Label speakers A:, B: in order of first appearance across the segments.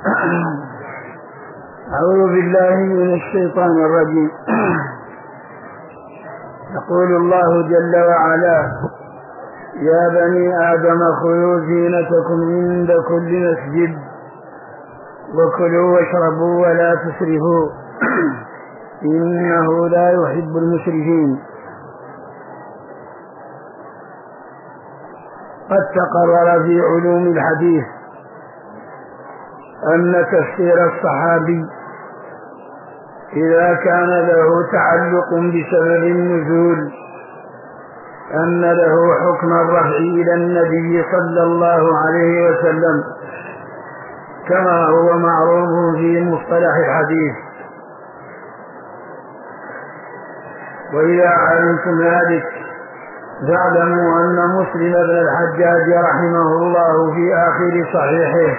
A: أعوذ بالله من الشيطان الرجيم. يقول الله جل وعلا: يا بني آدم خذوا زينتكم عند كل مسجد وكلوا واشربوا ولا تسرفوا إنه لا يحب المسرفين. قد تقرر في علوم الحديث أن تفسير الصحابي إذا كان له تعلق بسبب النزول أن له حكم الرفع إلى النبي صلى الله عليه وسلم، كما هو معروف في مصطلح الحديث. وإذا علمتم ذلك فاعلموا أن مسلم بن الحجاج رحمه الله في آخر صحيحه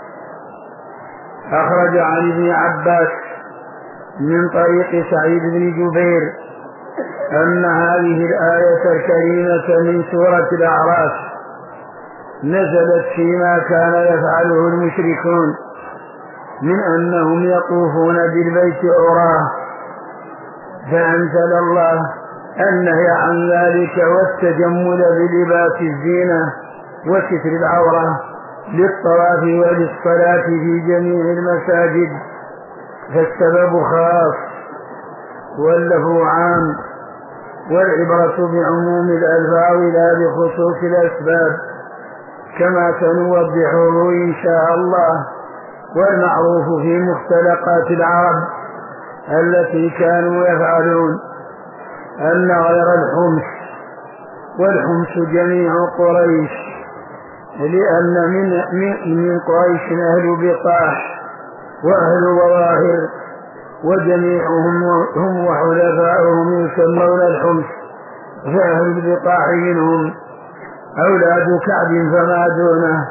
A: أخرج عن ابن عباس من طريق سعيد بن جبير أن هذه الآية الكريمة من سورة الأعراف نزلت فيما كان يفعله المشركون من أنهم يطوفون بالبيت عراه، فأنزل الله النهي عن ذلك والتجمل بلباس الزينة وستر العورة للطواف وللصلاة في جميع المساجد، فالسبب خاص واللفظ عام، والعبرة بعموم الألفاظ لا بخصوص الأسباب، كما سنوضحه إن شاء الله. والمعروف في مختلقات العرب التي كانوا يفعلون أن غير الحمص، والحمص جميع قريش، لأن من قريش أهل بطاح وأهل ظواهر، وجميعهم هم وحلفاؤهم يسمون الحمص، فأهل البطاح منهم أولاد كعب فما دونه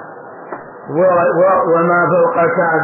A: وما فوق كعب،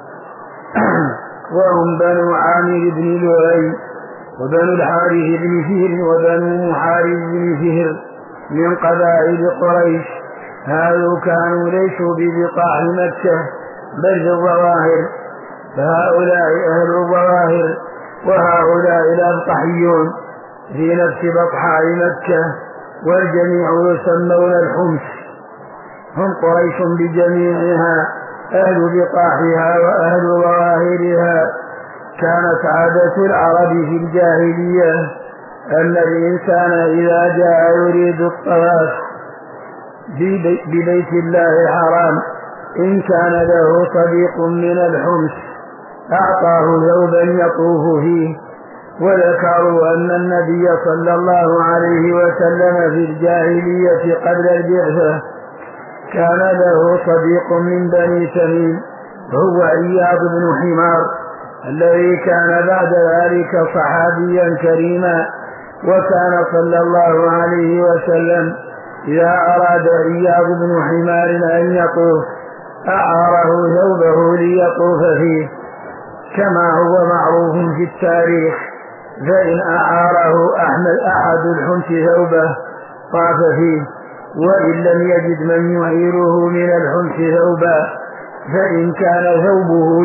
A: وهم بنو عامر بن لؤي وبنو الحارث بن فهر وبنو محارب بن فهر من قبائل قريش. هذو كانوا ليسوا ببطاح مكة بل في الظواهر، فهؤلاء أهل الظواهر وهؤلاء الأبطحيون في نفس بطحاء مكة، والجميع يسمون الحمص، هم قريش بجميعها أهل بطاحها وأهل ظواهرها. كانت عادة العرب في الجاهلية أن الإنسان إذا جاء يريد الطواف ببيت الله الحرام إن كان له صديق من الحمص أعطاه ثوبا يطوف فيه. وذكروا أن النبي صلى الله عليه وسلم في الجاهلية قبل البعثة كان له صديق من بني تميم هو عياض بن حمار، الذي كان بعد ذلك صحابيا كريما. وكان صلى الله عليه وسلم إذا أراد عياض بن حمار أن يطوف أعاره ثوبه ليطوف فيه، كما هو معروف في التاريخ. فإن أعاره أحد الحمص ثوبه طاف فيه، وإن لم يجد من يعيره من الحمص ثوبا فإن كان ثوبه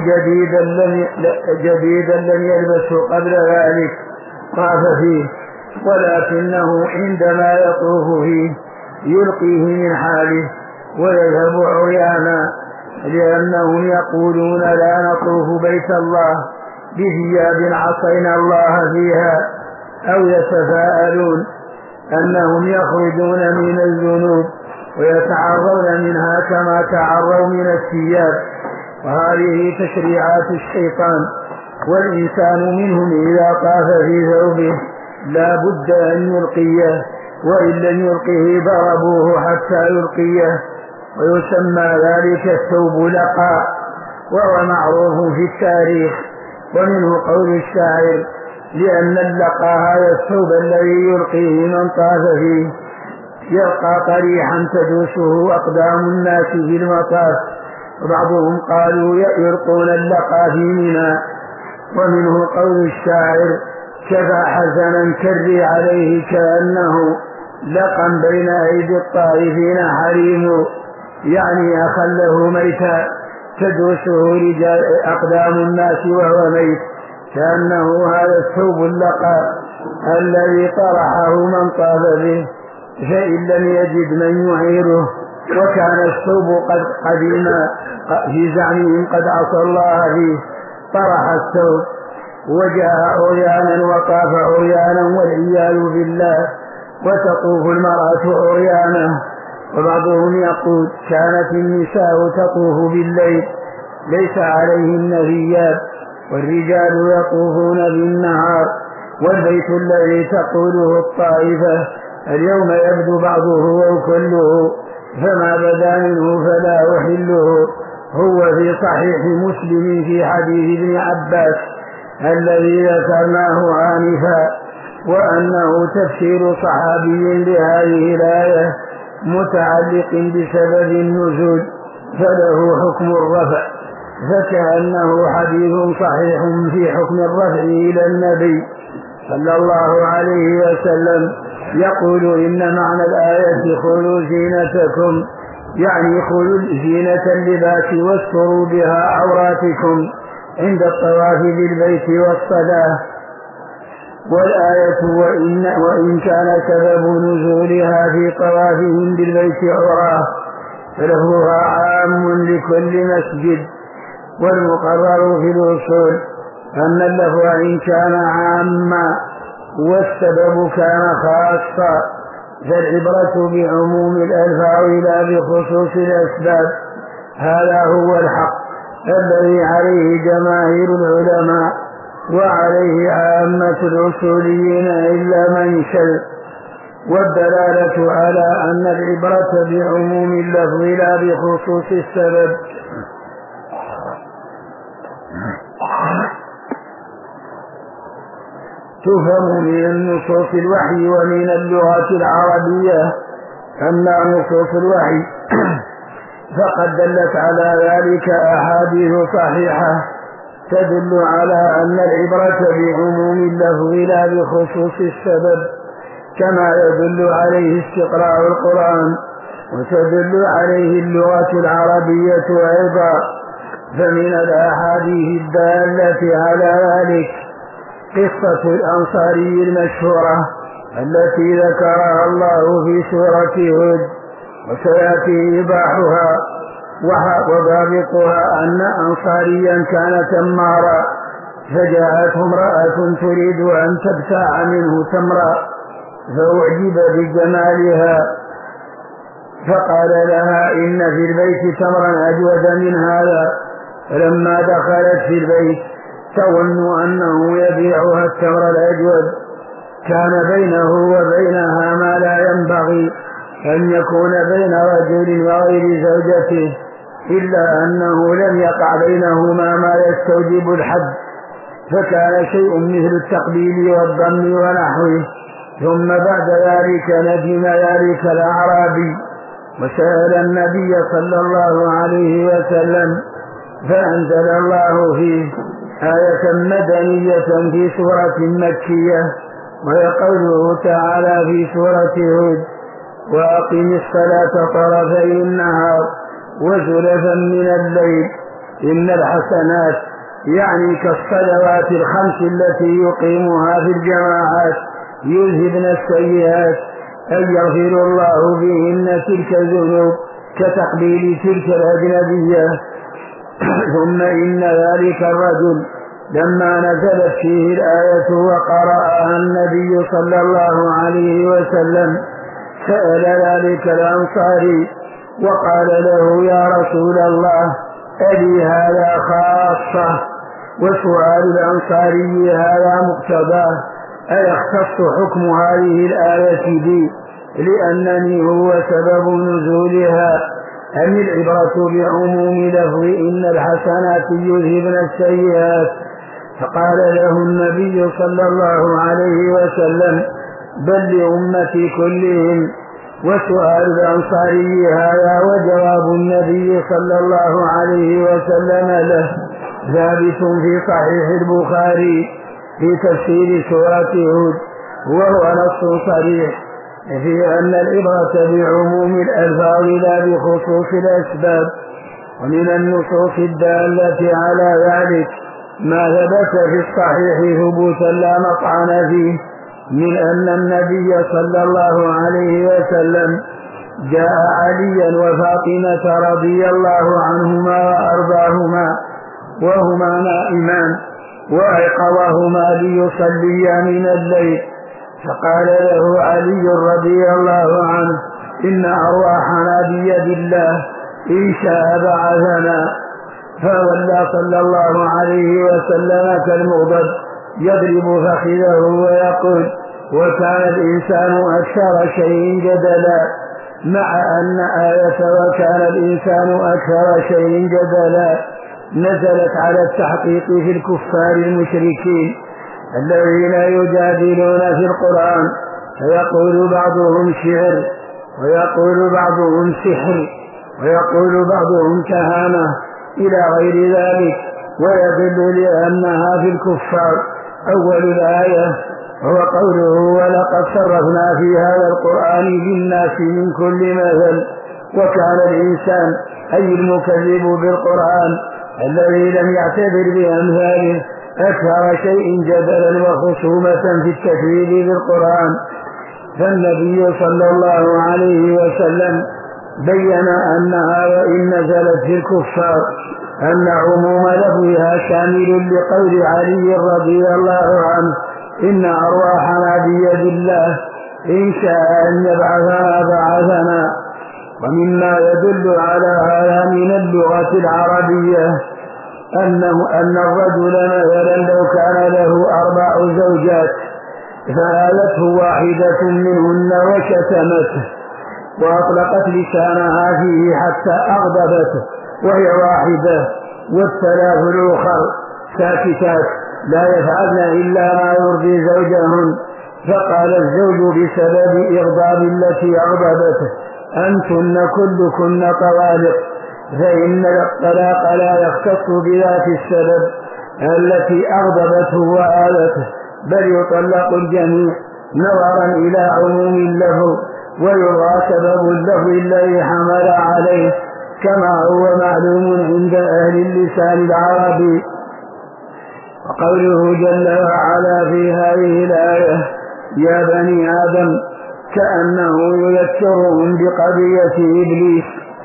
A: جديدا لم يلبسه قبل ذلك طاف فيه، ولكنه عندما يطوف فيه يلقيه من حاله ويذهب عريانا، لأنهم يقولون لا نطوف بيت الله بثياب عصينا الله فيها، أو يتفاءلون أنهم يخرجون من الذنوب ويتعرضون منها كما تعروا من الثياب. وهذه تشريعات الشيطان، والإنسان منهم إذا طاف في ثوبه لا بد أن يلقيه، وإن لم يلقيه ضربوه حتى يلقيه، ويسمى ذلك الثوب لقاء، وهو معروف في التاريخ. ومنه قول الشاعر: لأن اللقاء هذا الثوب الذي يلقيه من طاف فيه يلقى طريحا تدوسه أقدام الناس في المطاف. وبعضهم قالوا يلقون اللقاء في منى. ومنه قول الشاعر: كفى حزنا كري عليه كأنه لقا بين أيدي الطائفين حريم، يعني أخله ميتا تدوسه رجال أقدام الناس وهو ميت، كأنه هذا الثوب اللقاء الذي طرحه من طاف به، فإن لم يجد من يعيره وكان الثوب قد قديما في زعمهم قد عصى الله فيه، طرح الثوب وجاء عريانا وطاف عريانا والعياذ بالله، وتطوف المرأة عريانا. وبعضهم يقول كانت النساء تطوف بالليل ليس عليهن ثياب، والرجال يطوفون بالنهار، والبيت الذي تقوله الطائفة اليوم يبدو بعضه أو كله، فما بدا منه فلا أحله. هو في صحيح مسلم في حديث ابن عباس الذي ذكرناه آنفا، وأنه تفسير صحابي لهذه الآية متعلق بسبب النزول، فله حكم الرفع، فكأنه حديث صحيح في حكم الرفع إلى النبي صلى الله عليه وسلم يقول إن معنى الآية خذوا زينتكم، يعني خذوا زينة اللباس واستروا بها عوراتكم عند الطواف بالبيت والصلاة. والآية وإن كان سبب نزولها في طوافهم بالبيت عراه فلفظها عام لكل مسجد، والمقرر في الأصول أن اللفظ إن كان عاما والسبب كان خاصا فالعبرة بعموم الألفاظ لا بخصوص الأسباب. هذا هو الحق الذي عليه جماهير العلماء وعليه عامة الأصوليين إلا من شذ، والدلالة على أن العبرة بعموم اللفظ لا بخصوص السبب. تفهم من النصوص الوحي ومن اللغة العربية. أما نصوص الوحي فقد دلت على ذلك أحاديث صحيحة تدل على أن العبرة بعموم اللفظ لا بخصوص السبب، كما يدل عليه استقراء القرآن، وتدل عليه اللغة العربية أيضا. فمن الأحاديث الدالة على ذلك قصة الأنصاري المشهورة التي ذكرها الله في سورة هود، وسيأتي إيضاحها. وضابطها أن أنصاريا كان تمارا، فجاءته امرأة تريد أن تبتاع منه تمرا، فأعجب بجمالها فقال لها إن في البيت تمرا أجود من هذا. فلما دخلت في البيت تظن أنه يبيعها التمر الأجود، كان بينه وبينها ما لا ينبغي أن يكون بين رجل وغير زوجته، إلا أنه لم يقع بينهما ما يستوجب الحد، فكان شيء مثل التقبيل والضم ونحوه. ثم بعد ذلك ندم ذلك الأعرابي وسأل النبي صلى الله عليه وسلم، فأنزل الله فيه آية مدنية في سورة مكية، وهي قوله تعالى في سورة هود: وأقم الصلاة طرفي النهار وزلفا من الليل إن الحسنات، يعني كالصلوات الخمس التي يقيمها في الجماعات، يذهبن السيئات، أن يغفر الله بهن تلك الذنوب كتقبيل تلك الأجنبية. ثم إن ذلك الرجل لما نزلت فيه الآية وقرأها النبي صلى الله عليه وسلم سأل ذلك الأنصاري وقال له: يا رسول الله، ألي هذا خاصة؟ وسؤال الأنصاري هذا مقتضاه، أيختص حكم هذه الآية بي لأنني هو سبب نزولها، أم العبرة بعموم لفظ إن الحسنات يذهبن السيئات؟ فقال له النبي صلى الله عليه وسلم: بل لأمتي كلهم. وسؤال الأنصاري هذا وجواب النبي صلى الله عليه وسلم له ثابت في صحيح البخاري في تفسير سورة هود، وهو نص صريح في أن العبرة بعموم الألفاظ لا بخصوص الأسباب. ومن النصوص الدالة على ذلك ما ثبت في الصحيح ثبوتا لا مطعن فيه من أن النبي صلى الله عليه وسلم جاء عليا وفاطمة رضي الله عنهما وأرضاهما وهما نائمان وأيقظهما ليصليا من الليل، فقال له علي رضي الله عنه: إن أرواحنا بيد الله، إن شاء بعثنا. فولى صلى الله عليه وسلم كالمغضب يضرب فخذه ويقول: وكان الإنسان أكثر شيء جدلا، مع أن آية وكان الإنسان أكثر شيء جدلا نزلت على التحقيق في الكفار المشركين الذين يجادلون في القرآن، فيقول بعضهم شعر، ويقول بعضهم سحر، ويقول بعضهم كهانة إلى غير ذلك، ويدل لأنها في الكفار. أول الآية هو قوله: ولقد صرفنا في هذا القرآن للناس من كل مثل. وكان الإنسان أي المكذب بالقرآن الذي لم يعتبر بأمثاله أكثر شيء جدلا وخصومة في التكذيب بالقرآن. فالنبي صلى الله عليه وسلم بين أنها وإن نزلت في الكفار أن عموم لفظها شامل لقول علي رضي الله عنه: إن أرواحنا بيد الله، إن شاء أن يبعثنا بعثنا. ومما يدل على هذا من اللغة العربية أن الرجل مثلا لو كان له 4 زوجات فآلته واحدة منهن وشتمته وأطلقت لسانها فيه حتى أغضبته وهي واحدة، والثلاث الأخر ساكتات لا يفعلن إلا ما يرضي زوجهن، فقال الزوج بسبب إغضاب التي أغضبته: أنتن كلكن طوالق، فإن الطلاق لا يختص بذات السبب التي أغضبته وآلته، بل يطلق الجميع نظرا إلى عموم اللفظ ويرى سبب اللفظ الذي حمل عليه، كما هو معلوم عند أهل اللسان العربي. وقوله جل وعلا في هذه الآية: يا بني آدم، كأنه يذكرهم بقضية إبليس،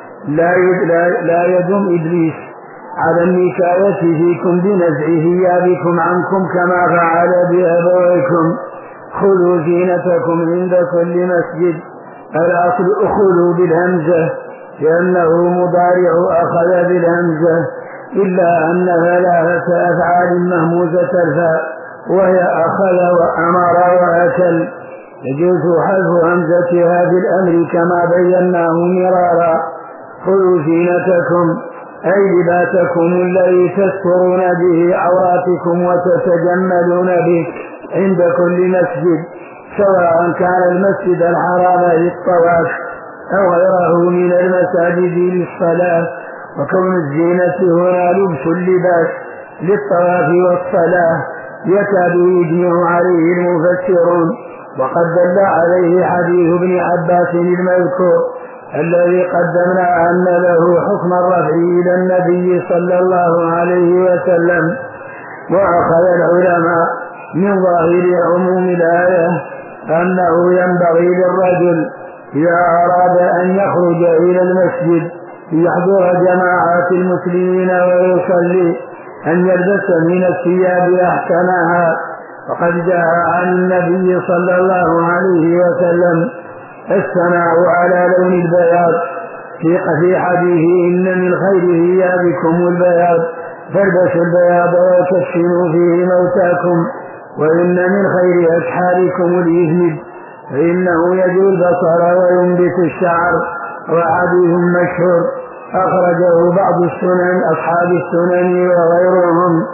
A: لا يدم إبليس على النكاية فيكم بنزع ثيابكم عنكم كما فعل بأبويكم. خذوا زينتكم عند كل مسجد. الأصل أخذوا بالهمزة لأنه مضارع أخذ بالهمزة، إلا أن 3 أفعال مهموزة الفاء وهي أخذ وأمر وأكل، يجوز حذف همزتها بالأمر كما بيناه مرارا. خذوا زينتكم أي لباسكم الذي تسترون به عوراتكم وتتجملون به عند كل مسجد، سواء كان المسجد الحرام للطواف أو غيره من المساجد للصلاة. وكون الزينة هنا لبس اللباس للطواف والصلاة يكاد يجمع عليه المفسرون، وقد دل عليه حديث ابن عباس المذكور الذي قدمنا أن له حكم الرفع إلى النبي صلى الله عليه وسلم. وأخذ العلماء من ظاهر عموم الآية أنه ينبغي للرجل إذا أراد أن يخرج إلى المسجد ليحضر جماعات المسلمين ويصلي أن يلبس من الثياب أحسنها. وقد جاء عن النبي صلى الله عليه وسلم الثناء على لون البياض في حديثه: إن من خير ثيابكم البياض، فالبسوا البياض وكفنوا فيه موتاكم، وإن من خير أسحاركم الإذنب، فإنه يجو البصر وينبت الشعر. وحديث مشهور أخرجه بعض السنن أصحاب السنن وغيرهم.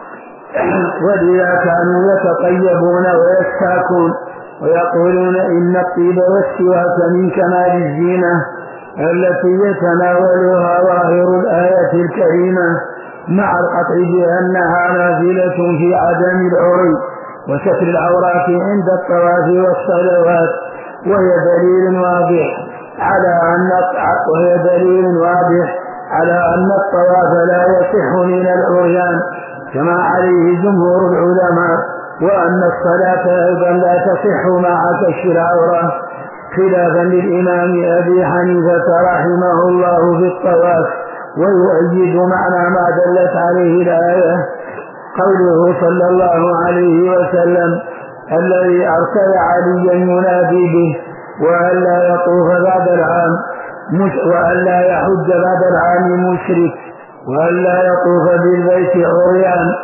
A: ولذا كانوا يتطيبون ويستاكون ويقولون إن الطيب والسواك من كمال الزينة التي يتناولها ظاهر الآية الكريمة، مع القطع بأنها نازلة في عدم العري وستر العورات عند الطواف والصلوات، وهي دليل واضح على أن الطواف لا يصح من العريان كما عليه جمهور العلماء، وأن الصلاة أيضا لا تصح مع كشف العورة، خلافا للإمام أبي حنيفة رحمه الله في الطواف. ويؤيد معنى ما دلت عليه الآية قوله صلى الله عليه وسلم: الذي أرسل عليا ينادي به، وألا يطوف بعد العام وألا يحج بعد العام مشرك، وألا يطوف بالبيت عريان.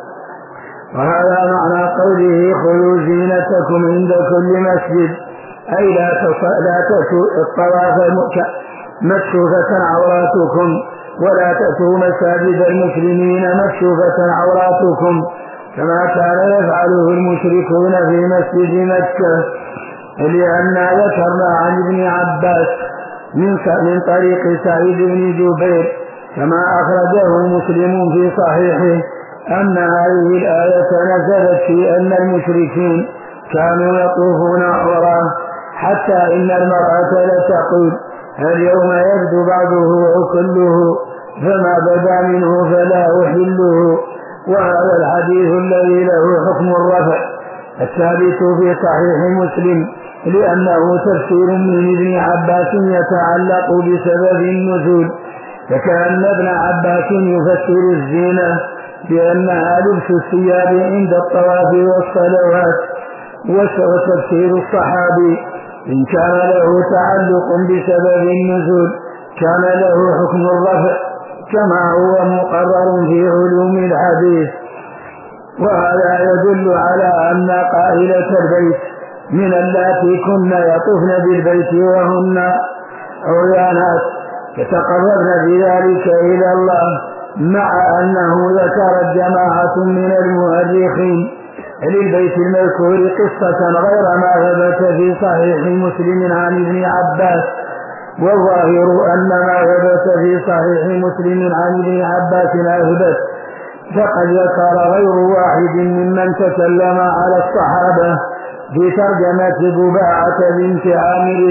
A: وهذا معنى قوله: خذوا زينتكم عند كل مسجد، أي لا تأتوا الطواف مكشوفة عوراتكم، ولا تأتوا مساجد المسلمين مكشوفة عوراتكم، كما كان يفعله المشركون في مسجد مكة. لأننا ذكرنا عن ابن عباس من طريق سعيد بن جبير كما أخرجه مسلم في صحيحه أن هذه الآية نزلت في أن المشركين كانوا يطوفون عورا، حتى إن المرأة لتقول: اليوم يبدو بعضه أو كله، فما بدا منه فلا أحله. وهذا الحديث الذي له حكم الرفع الثابت في صحيح مسلم، لأنه تفسير من ابن عباس يتعلق بسبب النزول، فكأن ابن عباس يفسر الزينة بأنها لبس الثياب عند الطواف والصلوات. وتفسير الصحابي إن كان له تعلق بسبب النزول كان له حكم الرفع، كما هو مقرر في علوم الحديث. وهذا يدل على أن قائلة البيت من اللاتي كن يطوفن بالبيت وهن عريانات يتقربن بذلك إلى الله، مع أنه ذكر جماعة من المؤرخين للبيت المذكور قصة غير ما ثبت في صحيح مسلم عن ابن عباس. والظاهر أن ما ثبت في صحيح مسلم عن ابن عباس أثبت، فقد ذكر غير واحد ممن تكلم على الصحابة في ترجمة ضباعة بنت عامر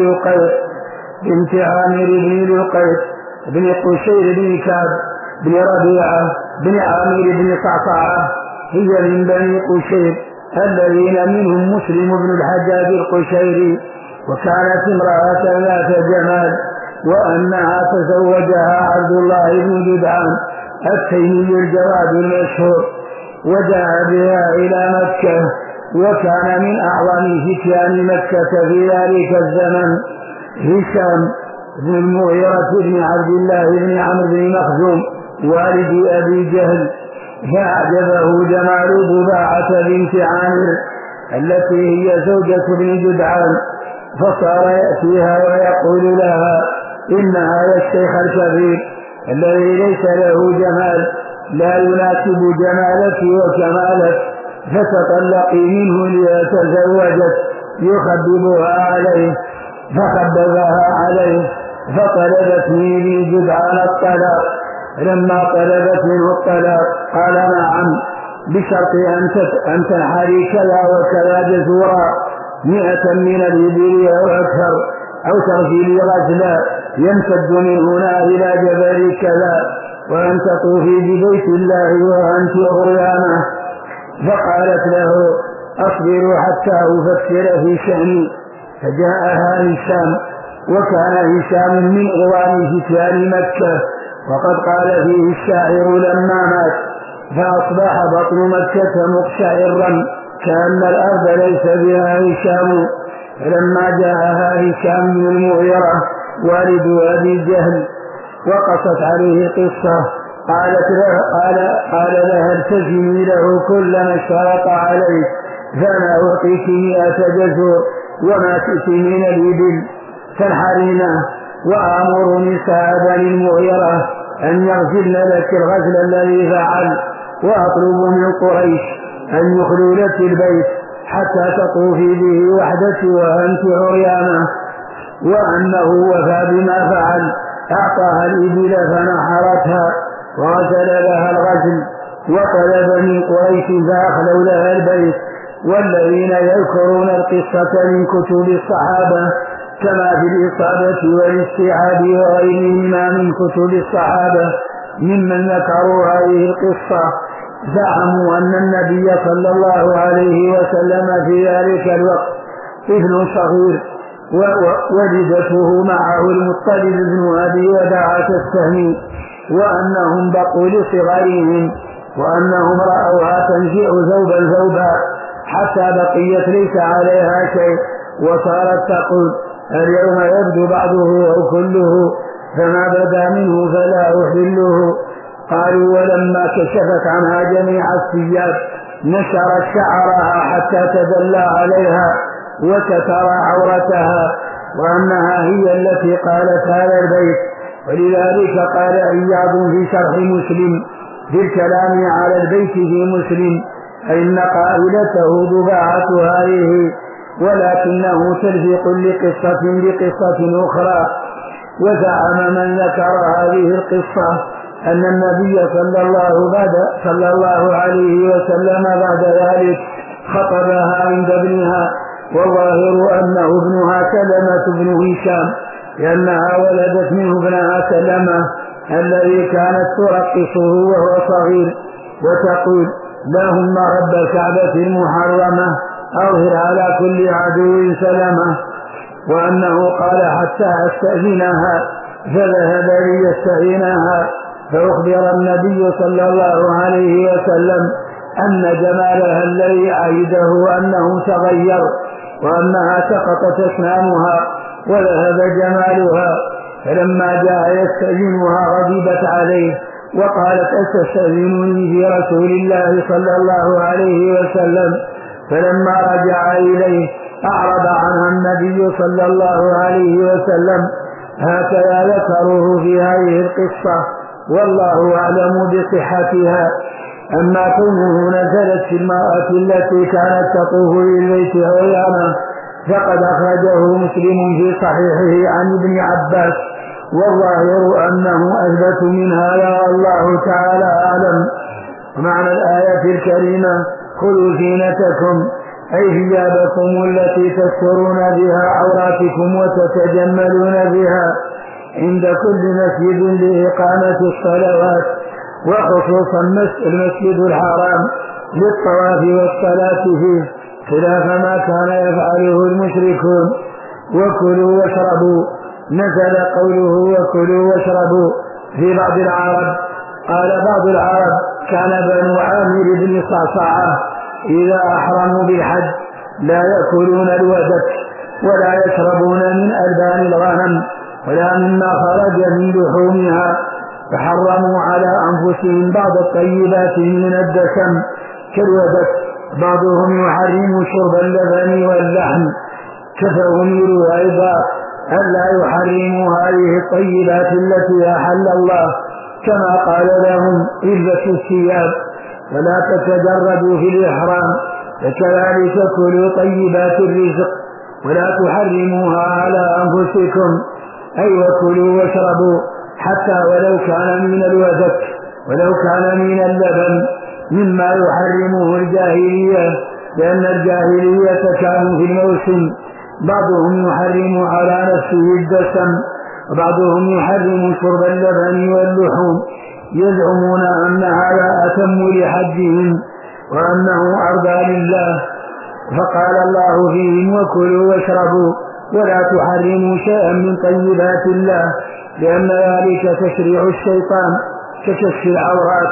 A: بن لقيط بن قشير بن كعب بن ربيعة بن عامر بن صعصعة، هي من بني قشير الذين منهم مسلم بن الحجاج القشيري، وكانت امرأة ذات جمال، وأنها تزوجها عبد الله بن جدعان التيمي الجواد المشهور، وجاء بها إلى مكة، وكان من أعظم فتيان مكة في ذلك الزمن هشام بن المغيرة بن عبد الله بن عمرو بن مخزوم والد أبي جهل، فأعجبه جمال ضباعة بنت عامر التي هي زوجة ابن جدعان، فصار يأتيها ويقول لها: إن هذا الشيخ الكبير الذي ليس له جمال لا يناسب جمالك وكمالك، فتطلقي منه ليتزوجك. يخببها عليه، فخببها عليه، فطلبت من ابن جدعان الطلاق. لما طلبت منه الطلاق قال: نعم، بشرط أن تنحري كذا وكذا جزورا 100 من الإبل أو أكثر، أو ترسلي رجلا يمتد من هنا إلى جبل كذا، وأن تطوفي ببيت الله وأنت عريانة. فقالت له: أصبر حتى أفكر في شأني. فجاءها هشام، وكان هشام من عظام فتيان مكة، وقد قال فيه الشاعر لما مات: فأصبح بطن مكة مقشعرا كأن الأرض ليس بها هشام. فلما جاءها هشام بن المغيرة والد أبي جهل وقصت عليه قصة، قال لها: التزمي له كل ما اشترط عليك، فأنا أعطيك 100 جزور وما شئت من الإبل تنحرينه، وآمر نساء بني المغيرة أن يغسلن لك الغسل الذي فعل، وأطلب من قريش أن يخلوا لك البيت حتى تطوفي به وحدك وأنت عريانة. وأنه وفى بما فعل، أعطاها الإبل فنحرتها وغسل لها الغسل، وطلب من قريش فأخلوا لها البيت. والذين يذكرون القصة من كتب الصحابة كما في الإصابة والاستيعاب وغيرهما من كتب الصحابة ممن ذكروا هذه القصة زعموا أن النبي صلى الله عليه وسلم في ذلك الوقت ابن صغير وولدته معه المطلب بن أبي وداعة السهمي، وأنهم بقوا لصغرهم، وأنهم رأوها تنزع ثوبا حتى بقيت ليس عليها شيء، وصارت تقول اليوم يبدو بعضه أو كله، فما بدا منه فلا أحله. قالوا ولما كشفت عنها جميع الثياب نشرت شعرها حتى تدلى عليها وستر عورتها، وأنها هي التي قالت هذا البيت. ولذلك قال عياض في شرح مسلم بالكلام على البيت في مسلم إن قائلته ضباعة هذه، ولكنه تلفق لقصة بقصة أخرى. وزعم من ذكر هذه القصة أن النبي صلى الله عليه وسلم بعد ذلك خطبها عند ابنها، والظاهر أنه ابنها سلمة بن هشام، لأنها ولدت منه ابنها سلمة الذي كانت ترقصه وهو صغير وتقول اللهم رب الكعبة المحرمة أظهر على كل عدو سلمة. وأنه قال حتى أستأذنها فذهب ليستأذنها، فأخبر النبي صلى الله عليه وسلم أن جمالها الذي عيده أنه تغير، وأنها سقطت أسنانها وذهب جمالها. فلما جاء يستأذنها غضبت عليه وقالت أتستأذنني في رسول الله صلى الله عليه وسلم؟ فلما رجع إليه أعرض عنها النبي صلى الله عليه وسلم. هكذا ذكروه في هذه القصة، والله أعلم بصحتها. أما كونه نزلت في المرأة التي كانت تطوف بالبيت عريانا فقد أخرجه مسلم في صحيحه عن ابن عباس، والظاهر أنه أثبت من هذا والله تعالى أعلم. ومعنى الآية الكريمة خذوا زينتكم أي ثيابكم التي تسترون بها عوراتكم وتتجملون بها عند كل مسجد لإقامة الصلوات، وخصوصا المسجد الحرام للطواف والصلاة فيه، خلاف ما كان يفعله المشركون. وكلوا واشربوا نزل قوله وكلوا واشربوا في بعض العرب. قال بعض العرب كان بنو عامر بن صعصعة إذا أحرموا بالحج لا يأكلون الودك ولا يشربون من ألبان الغنم ولا مما خرج من لحومها، فحرموا على أنفسهم بعض الطيبات من الدسم كالودك. بعضهم يحرم شرب اللبن واللحم، كفأمروا أيضا ألا يحرموا هذه الطيبات التي أحل الله، كما قال لهم البسوا الثياب ولا تتجردوا في الإحرام، فكذلك كلوا طيبات الرزق ولا تحرموها على أنفسكم، أي وكلوا واشربوا حتى ولو كان من الودك ولو كان من اللبن مما يحرمه الجاهلية، لأن الجاهلية كانوا في الموسم بعضهم يحرم على نفسه الدسم وبعضهم يحرم شرب اللبن واللحوم، يزعمون أن هذا أتم لحجهم وأنه أرضى لله. فقال الله فيهم وكلوا واشربوا ولا تحرموا شيئا من طيبات الله، لأن ذلك تشريع الشيطان كشف العورات.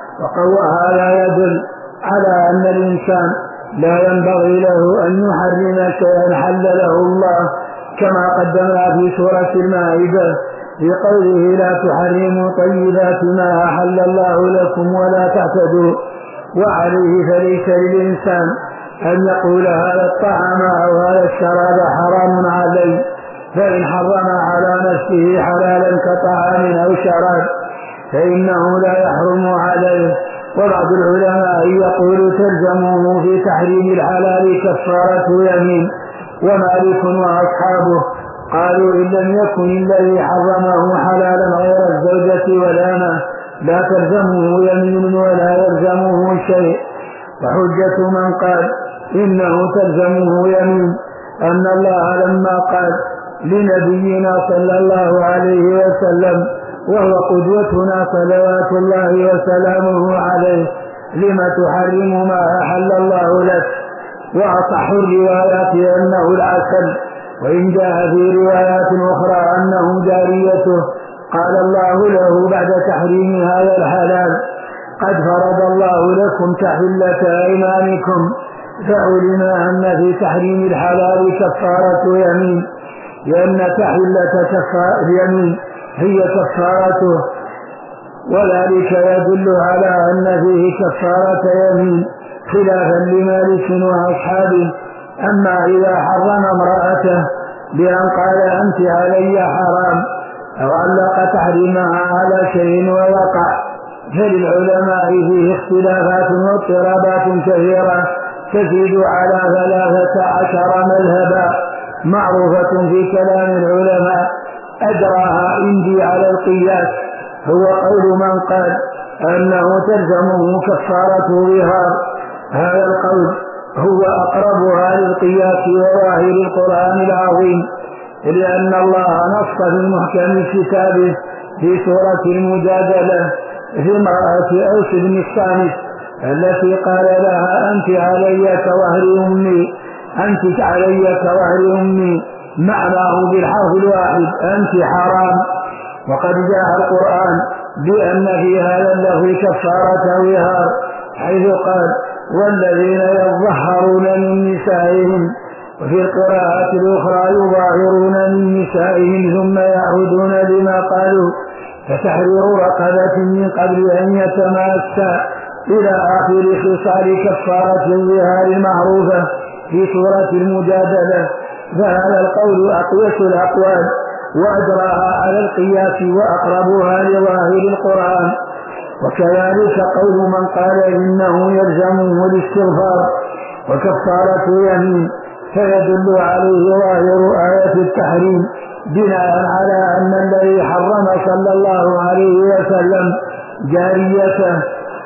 A: وهذا يدل على أن الإنسان لا ينبغي له أن يحرم شيئا حلله الله، كما قدمنا في سورة المائدة في قوله لا تحرموا طيبات ما أحل الله لكم ولا تعتدوا. وعليه فليس للإنسان أن يقول هذا الطعام أو هذا الشراب حرام علي، فإن حرم على نفسه حلالا كطعام أو شراب فإنه لا يحرم عليه. وبعض العلماء يقول تلزمه في تحريم الحلال كفارة يمين، ومالك وأصحابه قالوا إن لم يكن الذي حرمه حلالا غير الزوجة والأمة لا تلزمه يمين ولا يلزمه شيء. وحجة من قال إنه تلزمه يمين أن الله لما قال لنبينا صلى الله عليه وسلم وهو قدوتنا صلوات الله وسلامه عليه، لم تحرم ما أحل الله لك. وأصح الروايات أنه العسل، وإن جاء في روايات أخرى أنه جاريته. قال الله له بعد تحريم هذا الحلال: قد فرض الله لكم تحلة أيمانكم. فعلم أن في تحريم الحلال كفارة يمين، لأن تحلة اليمين هي كفارته، وذلك يدل على أن فيه كفارة يمين خلافا لمالك وأصحابه. أما إذا حرم امرأته بأن قال أنت علي حرام، أو علق تحريمها على شيء ووقع، فللعلماء فيه اختلافات واضطرابات كثيرة تزيد على 13 مذهبا معروفة في كلام العلماء. أجراها عندي على القياس هو قول من قال أنه تلزمه كفارة ظهار. هذا القول هو أقربها للقياس وظاهر القرآن العظيم، لأن الله نص في محكم كتابه في سورة المجادلة في امرأة أوس بن الصامت التي قال لها أنت علي كظهر أمي، أنت علي كظهر أمي، معناه بالحرف الواحد أنت حرام. وقد جاء القرآن بأن في هذا اللفظ كفارة ظهار، حيث قال والذين يظهرون من نسائهم، وفي القراءات الأخرى يظاهرون من نسائهم ثم يعودون لما قالوا، فتحرير رقبة من قبل أن يتماسا، إلى آخر خصال كفارة الظهار المعروفة في سورة المجادلة. فهذا القول أقيس الأقوال وأجراها على القياس وأقربها لظاهر القرآن. وكذلك قول من قال إنه يلزمه الاستغفار وكفارة يمين، فيدل عليه ظاهر آية التحريم بناء على أن الذي حرم صلى الله عليه وسلم جاريته،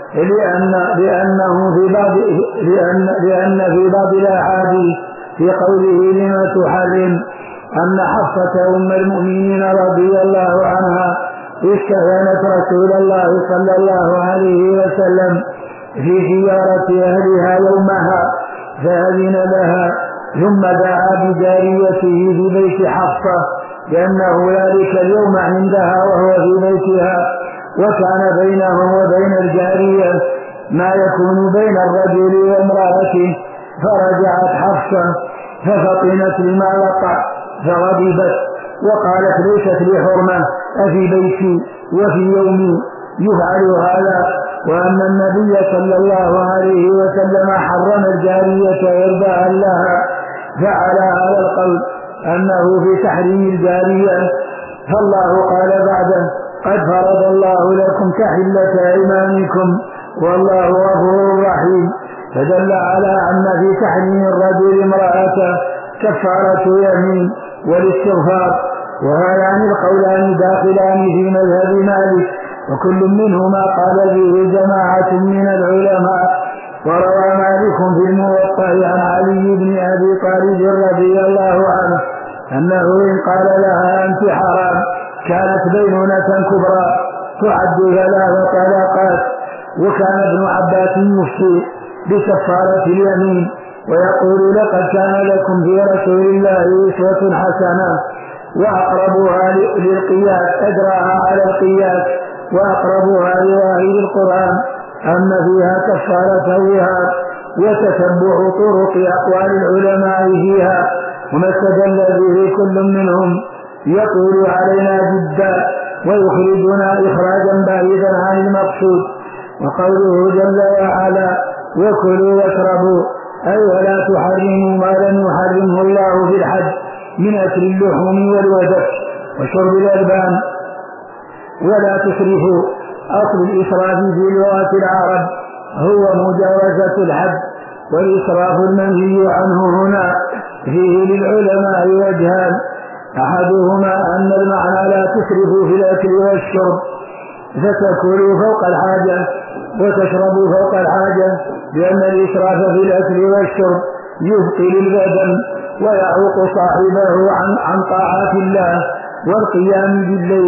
A: لأن في بعض الأحاديث في قوله لما تحرم أن حفصة أم المؤمنين رضي الله عنها استأذنت رسول الله صلى الله عليه وسلم في زيارة أهلها يومها فأذن لها، ثم دعا بجاريته في بيت حفصة لأنه ذلك اليوم عندها وهو في بيتها، وكان بينه وبين الجارية ما يكون بين الرجل وامرأته. فرجعت حفصة ففطنت لما وقع فغضبت وقالت ليست لي حرمة أفي بيتي وفي يومي يفعل هذا، وأن النبي صلى الله عليه وسلم حرم الجارية إرضاء لها. فعلى هذا القول أنه في تحريم الجارية، فالله قال بعده قد فرض الله لكم تحلة أيمانكم والله غفور رحيم، فدل على أن في تحريم الرجل امرأته كفارة يمين والاستغفار. وهذان القولان داخلان في مذهب مالك، وكل منهما قال به جماعة من العلماء. وروى مالك في الموطأ عن علي بن أبي طالب رضي الله عنه أنه إن قال لها أنت حرام كانت بينونة كبرى تعد 3 طلاقات. وكان ابن عباس يفتي بكفارة اليمين ويقول لقد كان لكم في رسول الله أسوة حسنة، وأقربها للقياس أجراها على القياس وأقربها لظاهر القرآن أن فيها كفارة ظهار، وتتبع طرق أقوال العلماء فيها وما استدل به كل منهم يقول علينا جدا ويخرجنا إخراجا بعيدا عن المقصود. وقوله جل وعلا وكلوا واشربوا أي ولا تحرموا ما لم يحرمه الله في الحج من أكل اللحوم والودك وشرب الألبان ولا تسرفوا. أصل الإسراف في لغة العرب هو مجاوزة الحد، والإسراف المنهي عنه هنا فيه للعلماء وجهان: أحدهما أن المعنى لا تسرفوا في الأكل والشرب فتأكلوا فوق الحاجة وتشربوا فوق الحاجة، لأن الإسراف في الأكل والشرب يبطل البدن ويعوق صاحبه عن طاعات الله والقيام بالليل.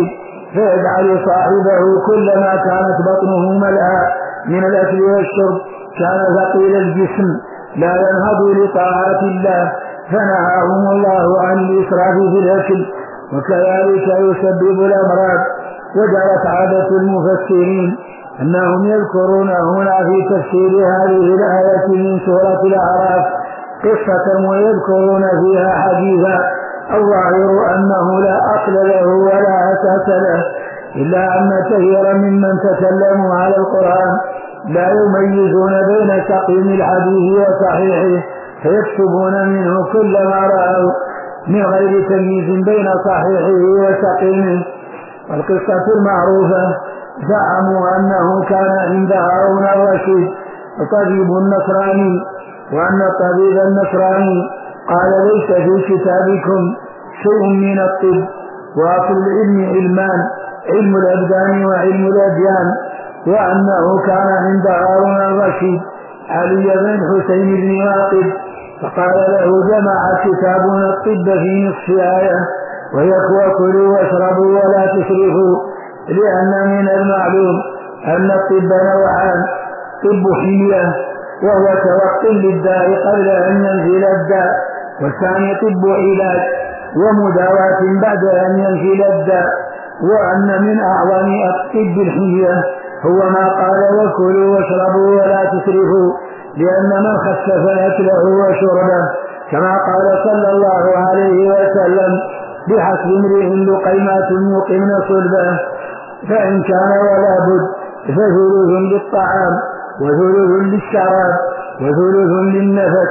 A: فيجعل صاحبه كلما كانت بطنه ملأى من الأكل والشرب كان ثقيل الجسم لا ينهض لطاعات الله، فنهاهم الله عن الإسراف في الأكل، وكذلك يسبب الأمراض. وجرت عادة المفسرين أنهم يذكرون هنا في تفسير هذه الآية من سورة الأعراف قصة ويذكرون فيها حديثا الظاهر أنه لا أصل له ولا أساس له، إلا أن كثيرا ممن تكلموا على القرآن لا يميزون بين سقيم الحديث وصحيحه، فيكتبون منه كل ما رأوا من غير تمييز بين صحيحه وسقيمه. والقصة المعروفة زعموا أنه كان عند هارون الرشيد طبيب نصراني، وأن الطبيب النصراني قال ليس في كتابكم شيء من الطب، وأصل العلم علمان، علم الأبدان وعلم الأديان، وأنه كان عند هارون الرشيد علي بن حسين بن واقد فقال له جمع كتابنا الطب في نصف آية وهي كلوا واشربوا ولا تسرفوا، لأن من المعلوم أن الطب نوعان: طب حمية وهو توقي للداء قبل أن ينزل الداء، والثاني طب علاج ومداواة بعد أن ينزل الداء. وأن من أعظم الطب الحمية هو ما قال وكلوا واشربوا ولا تسرفوا، لأن من خفف أكله وشربه كما قال صلى الله عليه وسلم بحسب امرئ لقيمات يقمن صلبه، فإن كان ولا بد فثلث للطعام وثلث للشراب وثلث للنفس.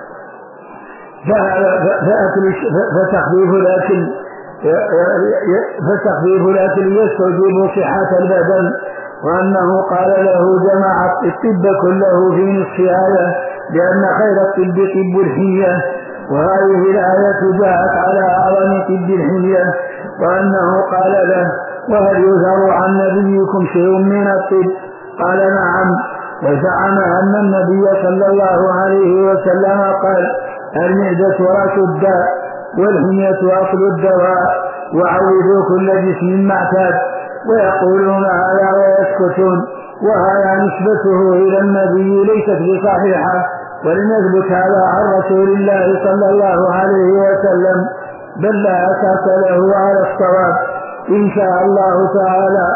A: فتخفيف الأكل يستوجب صحة البدن. وأنه قال له جمع الطب كله في نصف آية، لأن خير الطب طب الحمية، وهذه الآية جاءت على أعظم طب الحمية. وأنه قال له وهل يذهب عن نبيكم شيء من الطب؟ قال نعم. وزعم أن النبي صلى الله عليه وسلم قال المعدة رأس الداء والحمية أصل الدواء، وعوذوا كل جسم معتاد. ويقولون هذا ويسكتون، وهذا نسبته إلى النبي ليست بصحيحة، ولم يثبت هذا عن رسول الله صلى الله عليه وسلم، بل لا أساس له على الصواب إن شاء الله تعالى.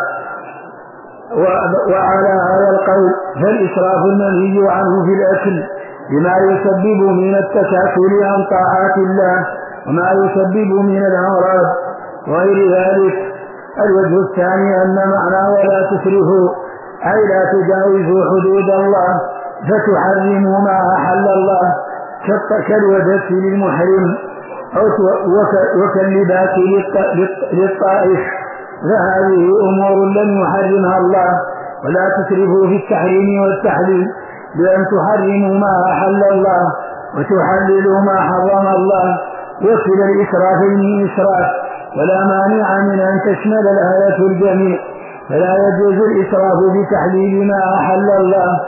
A: وعلى هذا القول فالإسراف المنهي عنه في الأكل بما يسبب من التشاكل عن طاعات الله وما يسبب من الأمراض وغير ذلك. الوجه الثاني أن معنى ولا تسرفوا أي لا تجاوزوا حدود الله فتحرموا ما أحل الله، كالودة للمحرم وكاللباس للطائف، فهذه أمور لم يحرمها الله. ولا تسرفوا في التحريم والتحليل بأن تحرموا ما أحل الله وتحللوا ما حرم الله، وكلا الإسرافين إسراف، ولا مانع من أن تشمل الآية الجميع. فلا يجوز الإسراف بتحليل ما أحل الله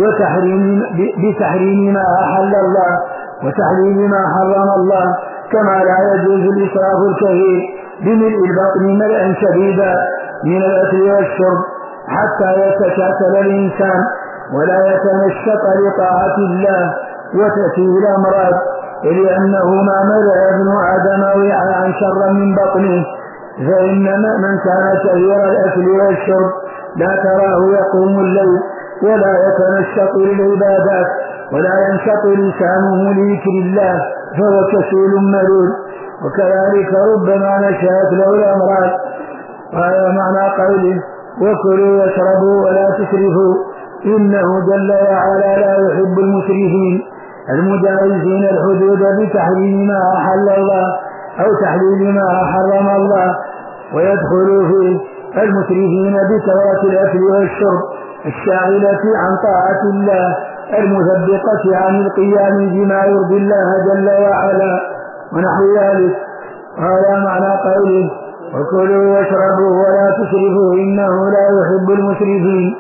A: بتحريم ما أحل الله وتحليل ما حرم الله، كما لا يجوز الإسراف الكثير بملء البطن ملئا شديدا من الأكل والشرب حتى يتشاكل الإنسان ولا يتنشط لطاعة الله وتأتي الأمراض، لأنه ما ملأ ابن آدم وعاء شرا من بطنه. فإن من كان كثير الأكل والشرب لا تراه يقوم الليل ولا يتنشط للعبادات ولا ينشط لسانه لذكر الله، فهو كسول ملول، وكذلك ربما نشأت له الأمراض. هذا معنى قوله وكلوا واشربوا ولا تسرفوا، إنه جل وعلا لا يحب المسرفين المجاوزين الحدود بتحريم ما أحل الله أو تحليل ما حرم الله. ويدخل فيه المسرفين بكثرة الأكل والشرب الشاغلة عن طاعة الله المثبطة عن القيام بما يرضي الله جل وعلا ونحو ذلك. هذا معنى قوله وكلوا واشربوا ولا تسرفوا إنه لا يحب المسرفين.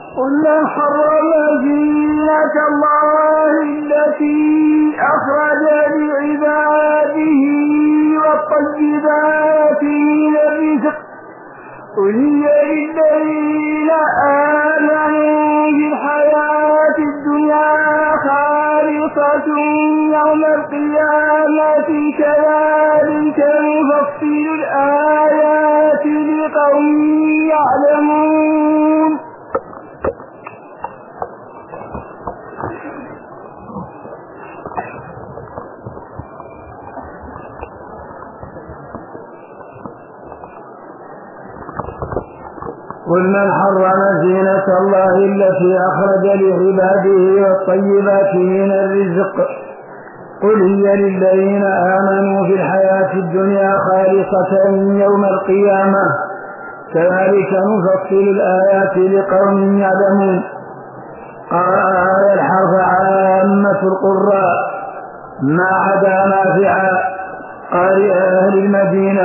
A: قل من حرم زينة الله التي أخرج لعباده والطيبات من الرزق قل هي للذين آمنوا بالحياة الدنيا خالصة يوم القيامة كذلك نفصل الآيات لقوم يعلمون. قل من حرم زينة الله التي أخرج لعباده والطيبات من الرزق قل هي للذين آمنوا في الحياة الدنيا خالصة يوم القيامة كذلك نفصل الآيات لقوم يعلمون. قال الحرف عامة القراء ما عدا نافعا قارئ أهل المدينة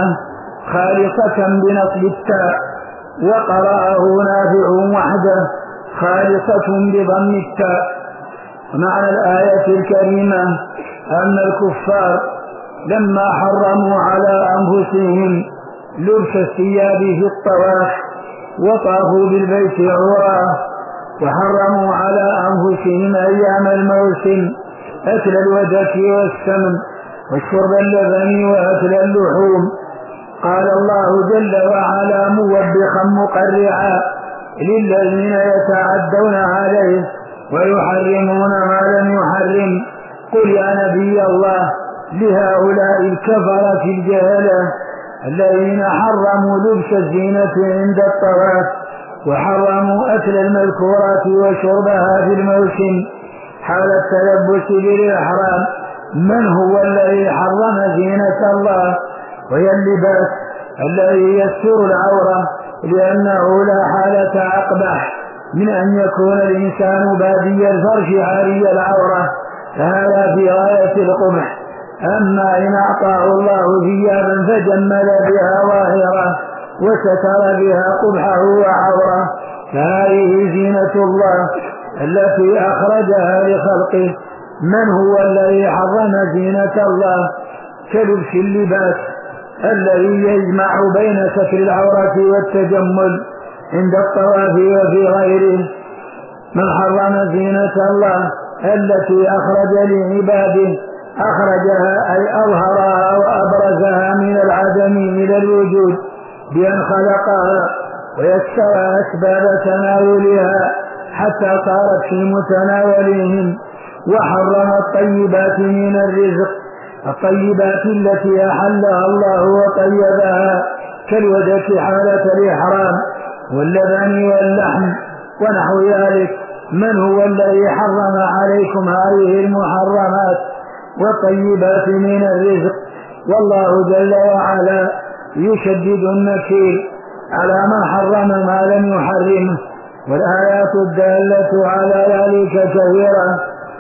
A: خالصة بنصب التاء وقرأه نافع وحده خالصة بضم التاء. معنى الآية الكريمة أن الكفار لما حرموا على أنفسهم لبس الثياب في الطواف وطافوا بالبيت عراه وحرموا على أنفسهم أيام الموسم أكل الودك والسمن وشرب اللبن وأكل اللحوم قال الله جل وعلا موبخا مقرعا للذين يتعدون عليه ويحرمون ما لم يحرم قل يا نبي الله لهؤلاء الكفرة الجهلة الذين حرموا لبس الزينة عند الطواف وحرموا أكل المذكورات وشربها في الموسم حال التلبس بالإحرام من هو الذي حرم زينة الله وهي اللباس الذي يستر العورة لأنه لا حالة أقبح من أن يكون الإنسان بادي الفرش عاري العورة فهذا في غاية القبح. أما إن أعطاه الله ثيابا فجمل بها ظاهرة وستر بها قبحه وعورة فهذه زينة الله التي أخرجها لخلقه. من هو الذي حرم زينة الله كلبس اللباس الذي يجمع بين ستر العورة والتجمل عند الطواف وفي غيره؟ من حرم زينة الله التي أخرج لعباده أخرجها أي أظهرها وأبرزها من العدم إلى الوجود بأن خلقها ويسر أسباب تناولها حتى صارت في متناولهم. وحرم الطيبات من الرزق الطيبات التي أحلها الله وطيبها كالودك حالة الإحرام واللبن واللحم ونحو ذلك. من هو الذي حرم عليكم هذه المحرمات والطيبات من الرزق؟ والله جل وعلا يشدد النكير على من حرم ما لم يحرمه والآيات الدالة على ذلك كثيرة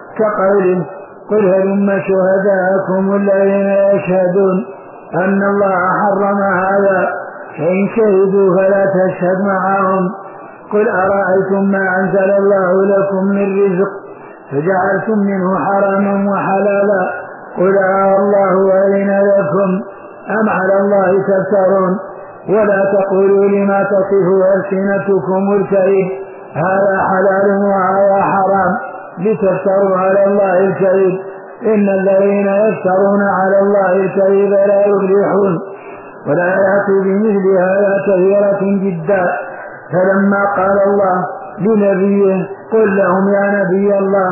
A: كقوله قل هلم شهداءكم الذين يشهدون أن الله حرم هذا فإن شهدوا فلا تشهد معهم. قل أرأيتم ما أنزل الله لكم من رزق فجعلتم منه حراما وحلالا قل الله أذن لكم أم على الله تفترون ولا تقولوا لما تصف ألسنتكم الكذب هذا حلال وهذا حرام لتفتروا على الله الكذب إن الذين يفترون على الله الكذب لا يفلحون. والآيات بمثل هذا كثيرة جدا. فلما قال الله لنبيه قل لهم يا نبي الله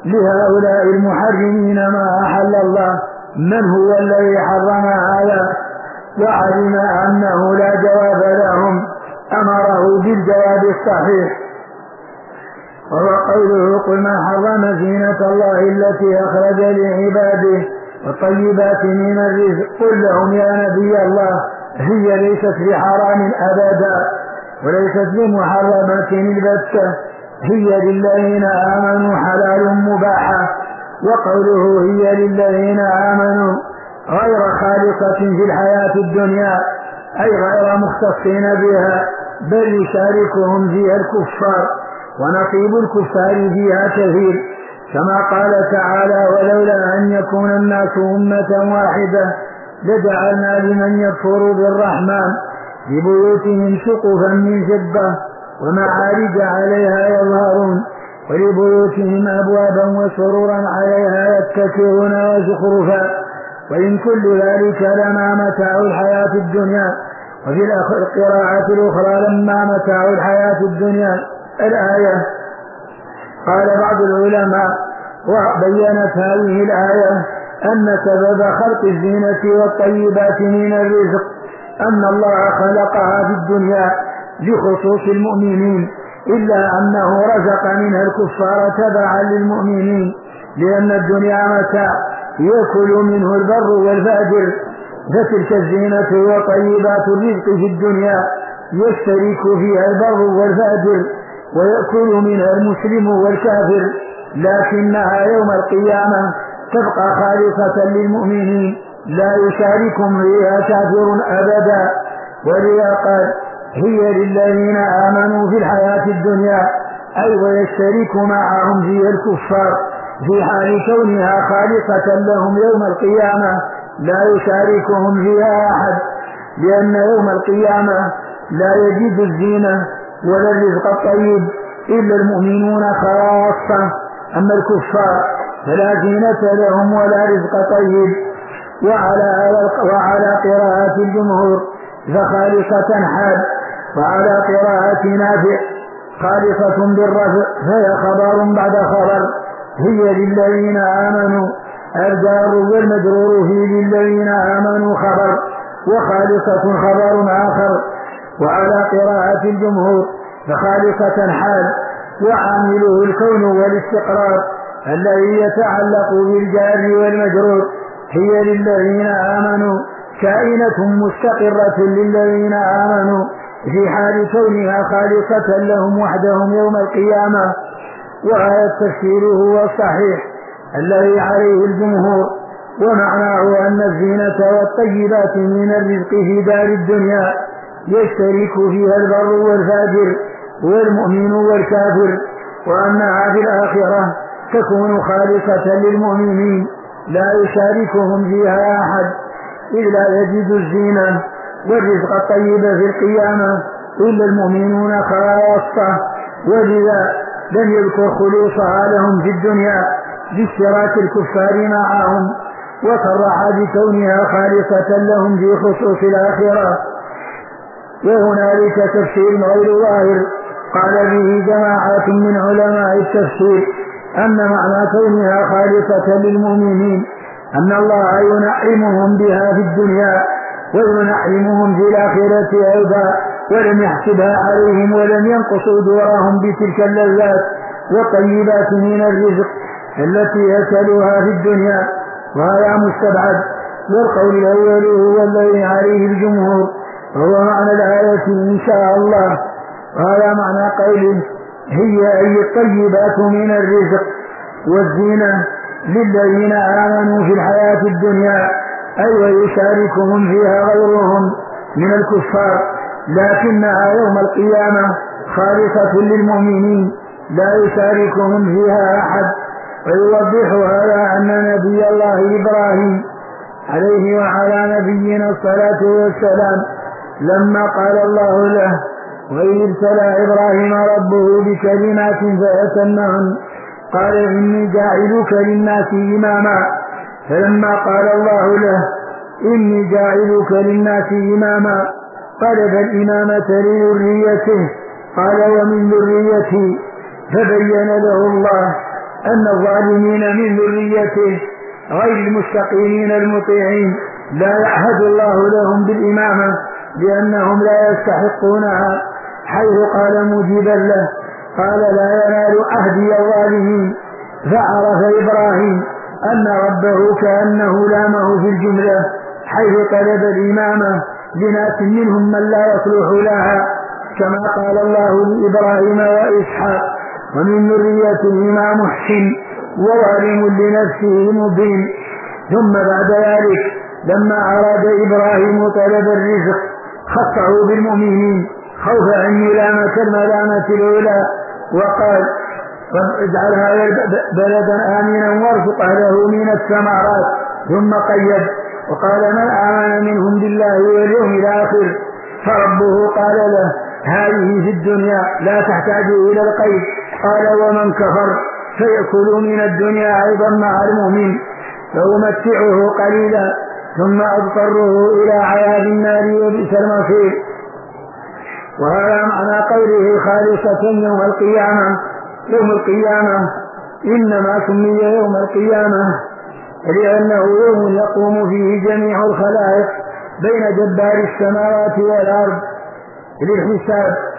A: لهؤلاء المحرمين ما أحل الله من هو الذي حرم هذا وعلم أنه لا جواب لهم أمره بالجواب الصحيح وهو قوله قل من حرم زينة الله التي أخرج لعباده والطيبات من الرزق قل لهم يا نبي الله هي ليست بحرام أبدا وليست بمحرمة البتة هي للذين آمنوا حلال مباحة. وقوله هي للذين آمنوا غير خالصة في الحياة الدنيا أي غير مختصين بها بل يشاركهم فيها الكفار ونصيب الكفار فيها كثير، كما قال تعالى: ولولا أن يكون الناس أمة واحدة لجعلنا لمن يكفر بالرحمن لبيوتهم سقفا من فضة ومعارج عليها يظهرون ولبيوتهم أبوابا وسرورا عليها يتكئون وزخرفا وإن كل ذلك لما متاع الحياة الدنيا. وفي القراءة الأخرى لما متاع الحياة الدنيا الآية. قال بعض العلماء وبينت هذه الآية أن سبب خلق الزينة والطيبات من الرزق أن الله خلقها في الدنيا لخصوص المؤمنين، إلا أنه رزق منها الكفار تبعا للمؤمنين، لأن الدنيا متاع يأكل منه البر والفاجر، فتلك الزينة وطيبات الرزق في الدنيا يشترك فيها البر والفاجر ويأكل منها المسلم والكافر، لكنها يوم القيامة تبقى خالصة للمؤمنين لا يشاركهم فيها كافر أبدا. ولذا قال: هي للذين آمنوا في الحياة الدنيا، أي ويشترك معهم فيها الكفار في حال كونها خالصة لهم يوم القيامة لا يشاركهم فيها أحد، لأن يوم القيامة لا يجد الزينة ولا الرزق الطيب إلا المؤمنون خاصة، أما الكفار فلا زينة لهم ولا رزق طيب. وعلى قراءة الجمهور فخالصة حال، وعلى قراءة نافع خالصة بالرفع فهي خبر بعد خبر. هي للذين آمنوا الجار والمجرور في للذين آمنوا خبر، وخالصة خبر آخر. وعلى قراءة الجمهور فخالصة حال، وعامله الكون والاستقرار الذي يتعلق بالجار والمجرور. هي للذين آمنوا كائنة مستقرة للذين آمنوا في حال كونها خالصة لهم وحدهم يوم القيامة. وهذا التفسير هو الصحيح الذي عليه الجمهور، ومعناه أن الزينة والطيبات من الرزق في دار الدنيا يشترك فيها البر والفاجر والمؤمن والكافر، وأنها في الآخرة تكون خالصة للمؤمنين لا يشاركهم فيها أحد، إذ لا يجد الزينة والرزق الطيب في القيامة إلا المؤمنون خاصة، ولذا لم يذكر خلوصها لهم في الدنيا باشتراك الكفار معهم، وصرح بكونها خالصة لهم في خصوص الآخرة. وهنالك تفسير غير ظاهر قال به جماعة من علماء التفسير أن معنى كونها خالصة للمؤمنين أن الله ينعمهم بها في الدنيا وينعمهم في الآخرة أيضا، ولم يحسبها عليهم ولم ينقصوا دورهم بتلك اللذات والطيبات من الرزق التي أكلوها في الدنيا، وهذا مستبعد. والقول الأول هو الذي عليه الجمهور، وهو معنى الآية إن شاء الله، وهذا معنى قوله: هي أي الطيبات من الرزق والزينة للذين آمنوا في الحياة الدنيا، أي ويشاركهم فيها غيرهم من الكفار، لكنها يوم القيامة خالصة للمؤمنين لا يشاركهم فيها أحد. ويوضح هذا أن نبي الله إبراهيم عليه وعلى نبينا الصلاة والسلام لما قال الله له: وإذ ابتلى إبراهيم ربه بكلمات فأتمهن قال إني جاعلك للناس إماما، فلما قال الله له: إني جاعلك للناس إماما طلب الإمامة لذريته، قال: ومن ذريتي، فبين له الله أن الظالمين من ذريته غير المستقيمين المطيعين لا يعهد الله لهم بالإمامة لأنهم لا يستحقونها، حيث قال مجيبا له: قال: لا ينال عهدي الظالمين. فعرف إبراهيم أن ربه كأنه لامه في الجملة، حيث طلب الإمامة لناس منهم من لا يصلح لها، كما قال الله لإبراهيم وإسحاق: ومن ذريتهما محسن وظالم لنفسه مبين. ثم بعد ذلك لما أراد إبراهيم طلب الرزق خصه بالمؤمنين خوفا أن يلام كالملامة الأولى وقال رب اجعل هذا بلدا آمنا وارزق أهله من الثمرات، ثم قيد وقال من آمن منهم بالله واليوم الآخر فربه قال له هذه في الدنيا لا تحتاج إلى القيد. قال ومن كفر فيأكل من الدنيا أيضا مع المؤمن فأمتعه قليلا ثم أضطره إلى عذاب النار وبئس المصير. وهذا معنى قوله خالصة يوم القيامة. يوم القيامة إنما سمي يوم القيامة لأنه يوم يقوم فيه جميع الخلائق بين جبار السماوات والأرض للحساب